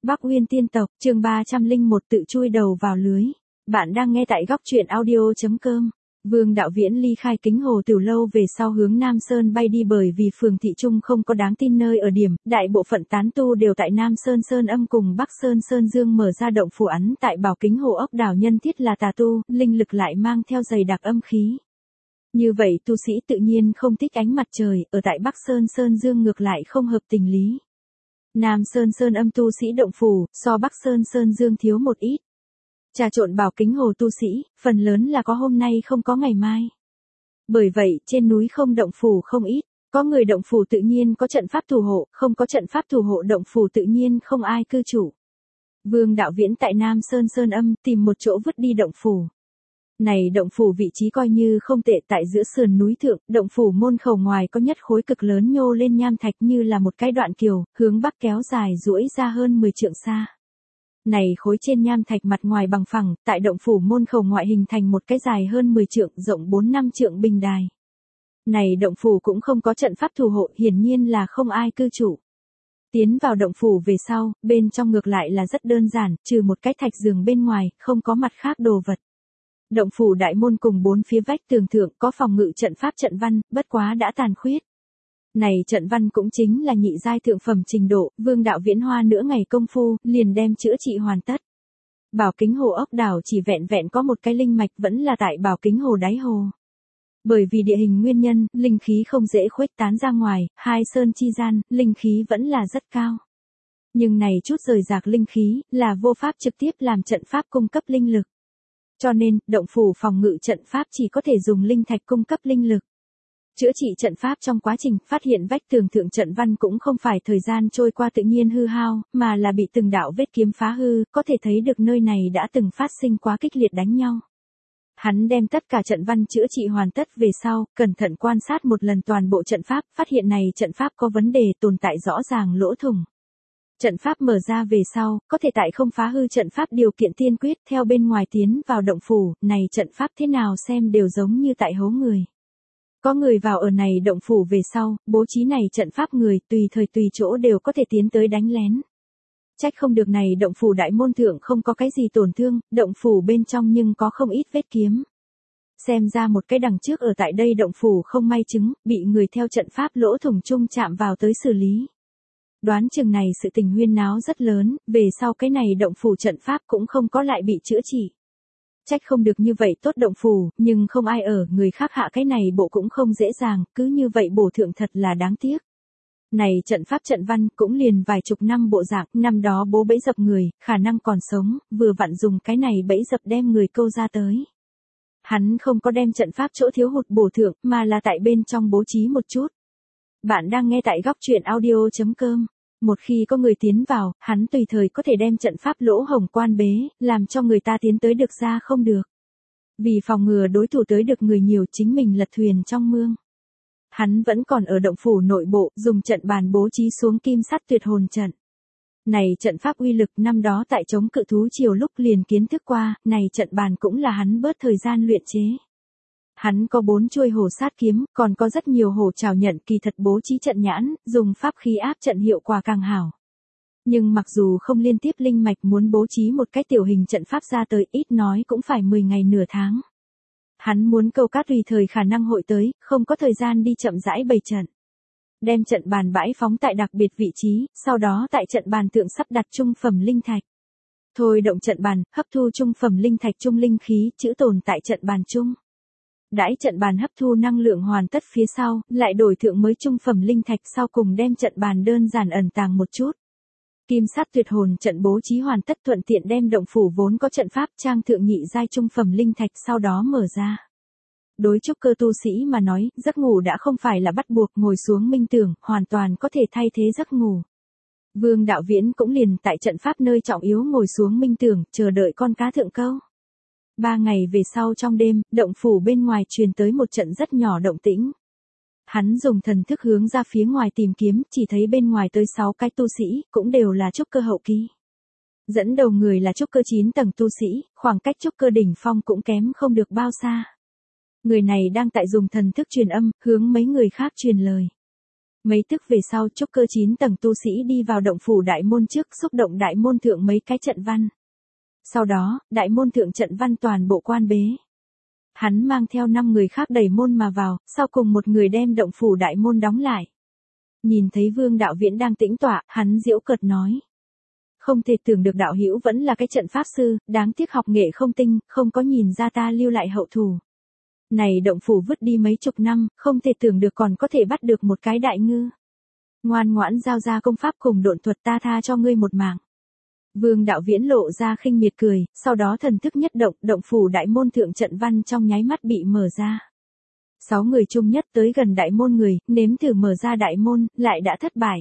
Bắc Uyên tiên tộc, chương 301 tự chui đầu vào lưới. Bạn đang nghe tại góc truyện audio.com. Vương Đạo Viễn ly khai Kính Hồ Tiểu Lâu về sau hướng Nam Sơn bay đi, bởi vì phường thị trung không có đáng tin nơi ở điểm, đại bộ phận tán tu đều tại Nam Sơn Sơn Âm cùng Bắc Sơn Sơn Dương mở ra động phủ ấn tại Bảo Kính Hồ ốc đảo, nhân thiết là tà tu, linh lực lại mang theo dày đặc âm khí. Như vậy tu sĩ tự nhiên không thích ánh mặt trời, ở tại Bắc Sơn Sơn Dương ngược lại không hợp tình lý. Nam Sơn Sơn Âm tu sĩ động phủ, so Bắc Sơn Sơn Dương thiếu một ít. Trà trộn Bảo Kính Hồ tu sĩ, phần lớn là có hôm nay không có ngày mai. Bởi vậy, trên núi không động phủ không ít, có người động phủ tự nhiên có trận pháp thủ hộ, không có trận pháp thủ hộ động phủ tự nhiên không ai cư chủ. Vương Đạo Viễn tại Nam Sơn Sơn Âm tìm một chỗ vứt đi động phủ. Này động phủ vị trí coi như không tệ, tại giữa sườn núi thượng, động phủ môn khẩu ngoài có nhất khối cực lớn nhô lên nham thạch như là một cái đoạn kiều, hướng bắc kéo dài duỗi ra hơn 10 trượng xa. Này khối trên nham thạch mặt ngoài bằng phẳng, tại động phủ môn khẩu ngoại hình thành một cái dài hơn 10 trượng, rộng 4-5 trượng bình đài. Này động phủ cũng không có trận pháp thủ hộ, hiển nhiên là không ai cư chủ. Tiến vào động phủ về sau, bên trong ngược lại là rất đơn giản, trừ một cái thạch giường bên ngoài, không có mặt khác đồ vật. Động phủ đại môn cùng bốn phía vách tường thượng có phòng ngự trận pháp trận văn, bất quá đã tàn khuyết. Này trận văn cũng chính là nhị giai thượng phẩm trình độ, Vương Đạo Viễn hoa nửa ngày công phu, liền đem chữa trị hoàn tất. Bảo Kính Hồ ốc đảo chỉ vẹn vẹn có một cái linh mạch, vẫn là tại Bảo Kính Hồ đáy hồ. Bởi vì địa hình nguyên nhân, linh khí không dễ khuếch tán ra ngoài, hai sơn chi gian, linh khí vẫn là rất cao. Nhưng này chút rời rạc linh khí, là vô pháp trực tiếp làm trận pháp cung cấp linh lực. Cho nên, động phủ phòng ngự trận pháp chỉ có thể dùng linh thạch cung cấp linh lực. Chữa trị trận pháp trong quá trình phát hiện vách tường thượng trận văn cũng không phải thời gian trôi qua tự nhiên hư hao, mà là bị từng đạo vết kiếm phá hư, có thể thấy được nơi này đã từng phát sinh quá kịch liệt đánh nhau. Hắn đem tất cả trận văn chữa trị hoàn tất về sau, cẩn thận quan sát một lần toàn bộ trận pháp, phát hiện này trận pháp có vấn đề, tồn tại rõ ràng lỗ thủng. Trận pháp mở ra về sau, có thể tại không phá hư trận pháp điều kiện tiên quyết theo bên ngoài tiến vào động phủ, này trận pháp thế nào xem đều giống như tại hố người. Có người vào ở này động phủ về sau, bố trí này trận pháp người tùy thời tùy chỗ đều có thể tiến tới đánh lén. Trách không được này động phủ đại môn thượng không có cái gì tổn thương, động phủ bên trong nhưng có không ít vết kiếm. Xem ra một cái đằng trước ở tại đây động phủ không may chứng, bị người theo trận pháp lỗ thủng chung chạm vào tới xử lý. Đoán chừng này sự tình huyên náo rất lớn, về sau cái này động phủ trận pháp cũng không có lại bị chữa trị. Trách không được như vậy tốt động phủ, nhưng không ai ở, người khác hạ cái này bộ cũng không dễ dàng, cứ như vậy bổ thượng thật là đáng tiếc. Này trận pháp trận văn cũng liền vài chục năm bộ dạng, năm đó bố bẫy dập người, khả năng còn sống, vừa vặn dùng cái này bẫy dập đem người câu ra tới. Hắn không có đem trận pháp chỗ thiếu hụt bổ thượng, mà là tại bên trong bố trí một chút. Bạn đang nghe tại góc truyện audio.com. Một khi có người tiến vào, hắn tùy thời có thể đem trận pháp lỗ hổng quan bế, làm cho người ta tiến tới được ra không được. Vì phòng ngừa đối thủ tới được người nhiều, chính mình lật thuyền trong mương. Hắn vẫn còn ở động phủ nội bộ, dùng trận bàn bố trí xuống kim sắt tuyệt hồn trận. Này trận pháp uy lực năm đó tại chống cự thú triều lúc liền kiến thức qua, này trận bàn cũng là hắn bớt thời gian luyện chế. Hắn có 4 chuôi hổ sát kiếm, còn có rất nhiều hổ trảo nhận, kỳ thật bố trí trận nhãn, dùng pháp khí áp trận hiệu quả càng hảo. Nhưng mặc dù không liên tiếp linh mạch, muốn bố trí một cái tiểu hình trận pháp ra tới, ít nói cũng phải 10 ngày nửa tháng. Hắn muốn câu cá tùy thời khả năng hội tới, không có thời gian đi chậm rãi bày trận. Đem trận bàn bãi phóng tại đặc biệt vị trí, sau đó tại trận bàn thượng sắp đặt trung phẩm linh thạch. Thôi động trận bàn, hấp thu trung phẩm linh thạch trung linh khí, trữ tồn tại trận bàn trung. Đãi trận bàn hấp thu năng lượng hoàn tất phía sau, lại đổi thượng mới trung phẩm linh thạch, sau cùng đem trận bàn đơn giản ẩn tàng một chút. Kim sắt tuyệt hồn trận bố trí hoàn tất, thuận tiện đem động phủ vốn có trận pháp trang thượng nhị giai trung phẩm linh thạch, sau đó mở ra. Đối trúc cơ tu sĩ mà nói, giấc ngủ đã không phải là bắt buộc, ngồi xuống minh tưởng, hoàn toàn có thể thay thế giấc ngủ. Vương Đạo Viễn cũng liền tại trận pháp nơi trọng yếu ngồi xuống minh tưởng, chờ đợi con cá thượng câu. 3 ngày về sau trong đêm, động phủ bên ngoài truyền tới một trận rất nhỏ động tĩnh. Hắn dùng thần thức hướng ra phía ngoài tìm kiếm, chỉ thấy bên ngoài tới 6 cái tu sĩ, cũng đều là trúc cơ hậu kỳ. Dẫn đầu người là trúc cơ 9 tầng tu sĩ, khoảng cách trúc cơ đỉnh phong cũng kém không được bao xa. Người này đang tại dùng thần thức truyền âm, hướng mấy người khác truyền lời. Mấy tức về sau trúc cơ 9 tầng tu sĩ đi vào động phủ đại môn trước xúc động đại môn thượng mấy cái trận văn. Sau đó, đại môn thượng trận văn toàn bộ quan bế. Hắn mang theo 5 người khác đẩy môn mà vào, sau cùng một người đem động phủ đại môn đóng lại. Nhìn thấy Vương Đạo Viễn đang tĩnh tọa, hắn giễu cợt nói. Không thể tưởng được đạo hữu vẫn là cái trận pháp sư, đáng tiếc học nghệ không tinh, không có nhìn ra ta lưu lại hậu thủ. Này động phủ vứt đi mấy chục năm, không thể tưởng được còn có thể bắt được một cái đại ngư. Ngoan ngoãn giao ra công pháp cùng độn thuật, ta tha cho ngươi một mạng. Vương Đạo Viễn lộ ra khinh miệt cười, sau đó thần thức nhất động, động phủ đại môn thượng trận văn trong nháy mắt bị mở ra. 6 người chung nhất tới gần đại môn người, nếm thử mở ra đại môn, lại đã thất bại.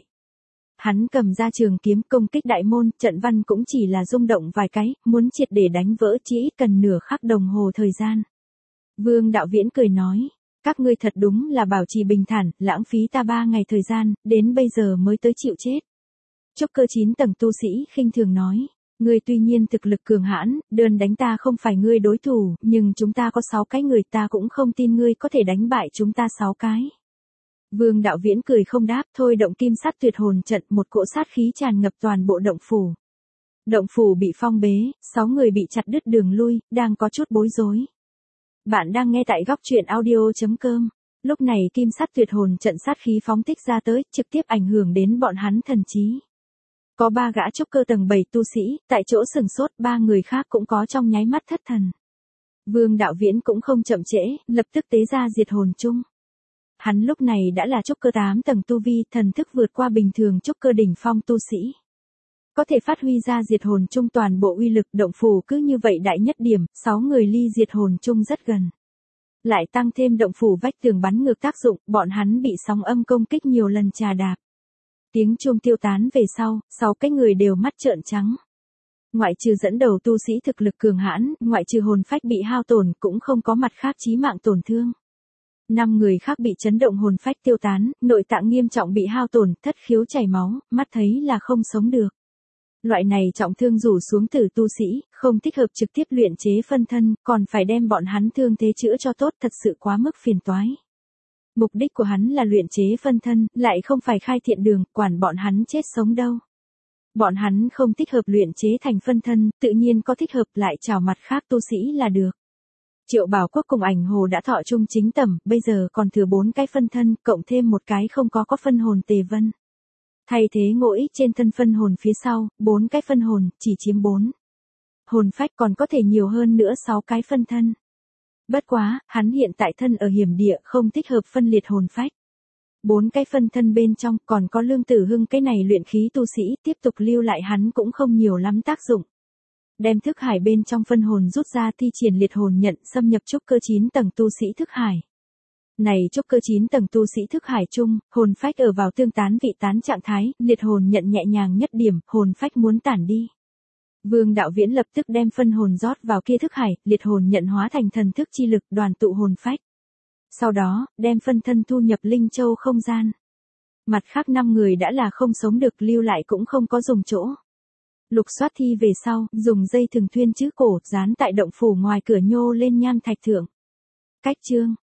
Hắn cầm ra trường kiếm công kích đại môn, trận văn cũng chỉ là rung động vài cái, muốn triệt để đánh vỡ chỉ ít cần nửa khắc đồng hồ thời gian. Vương Đạo Viễn cười nói, các ngươi thật đúng là bảo trì bình thản, lãng phí ta 3 ngày thời gian, đến bây giờ mới tới chịu chết. Trúc cơ 9 tầng tu sĩ khinh thường nói, ngươi tuy nhiên thực lực cường hãn, đơn đánh ta không phải ngươi đối thủ, nhưng chúng ta có 6 cái người, ta cũng không tin ngươi có thể đánh bại chúng ta 6 cái. Vương Đạo Viễn cười không đáp, thôi động kim sát tuyệt hồn trận, một cỗ sát khí tràn ngập toàn bộ động phủ. Động phủ bị phong bế, 6 người bị chặt đứt đường lui, đang có chút bối rối. Bạn đang nghe tại góc truyện audio.com. Lúc này kim sát tuyệt hồn trận sát khí phóng thích ra tới, trực tiếp ảnh hưởng đến bọn hắn thần trí. Có 3 gã trúc cơ tầng 7 tu sĩ, tại chỗ sừng sốt, 3 người khác cũng có trong nháy mắt thất thần. Vương Đạo Viễn cũng không chậm trễ, lập tức tế ra diệt hồn chung. Hắn lúc này đã là trúc cơ 8 tầng tu vi, thần thức vượt qua bình thường trúc cơ đỉnh phong tu sĩ. Có thể phát huy ra diệt hồn chung toàn bộ uy lực, động phủ cứ như vậy đại nhất điểm, 6 người ly diệt hồn chung rất gần. Lại tăng thêm động phủ vách tường bắn ngược tác dụng, bọn hắn bị sóng âm công kích nhiều lần trà đạp. Tiếng chuông tiêu tán về sau, 6 cái người đều mắt trợn trắng. Ngoại trừ dẫn đầu tu sĩ thực lực cường hãn, ngoại trừ hồn phách bị hao tổn cũng không có mặt khác chí mạng tổn thương. 5 người khác bị chấn động hồn phách tiêu tán, nội tạng nghiêm trọng bị hao tổn, thất khiếu chảy máu, mắt thấy là không sống được. Loại này trọng thương rủ xuống từ tu sĩ, không thích hợp trực tiếp luyện chế phân thân, còn phải đem bọn hắn thương thế chữa cho tốt, thật sự quá mức phiền toái. Mục đích của hắn là luyện chế phân thân, lại không phải khai thiện đường, quản bọn hắn chết sống đâu. Bọn hắn không thích hợp luyện chế thành phân thân, tự nhiên có thích hợp lại chào mặt khác tu sĩ là được. Triệu Bảo Quốc cùng Ảnh Hồ đã thọ chung chính tầm, bây giờ còn thừa 4 cái phân thân, cộng thêm một cái không có phân hồn Tề Vân. Thay thế Ngộ Ích trên thân phân hồn phía sau, 4 cái phân hồn, chỉ chiếm 4. Hồn phách còn có thể nhiều hơn nữa 6 cái phân thân. Bất quá, hắn hiện tại thân ở hiểm địa, không thích hợp phân liệt hồn phách. 4 cái phân thân bên trong, còn có Lương Tử Hưng cái này luyện khí tu sĩ, tiếp tục lưu lại hắn cũng không nhiều lắm tác dụng. Đem thức hải bên trong phân hồn rút ra, thi triển liệt hồn nhận, xâm nhập trúc cơ 9 tầng tu sĩ thức hải. Này trúc cơ 9 tầng tu sĩ thức hải chung, hồn phách ở vào tương tán vị tán trạng thái, liệt hồn nhận nhẹ nhàng nhất điểm, hồn phách muốn tản đi. Vương Đạo Viễn lập tức đem phân hồn rót vào kia thức hải, liệt hồn nhận hóa thành thần thức chi lực, đoàn tụ hồn phách. Sau đó, đem phân thân thu nhập linh châu không gian. Mặt khác 5 người đã là không sống được, lưu lại cũng không có dùng chỗ. Lục soát thi về sau, dùng dây thừng thuyên chữ cổ, dán tại động phủ ngoài cửa nhô lên nham thạch thượng. Cách chương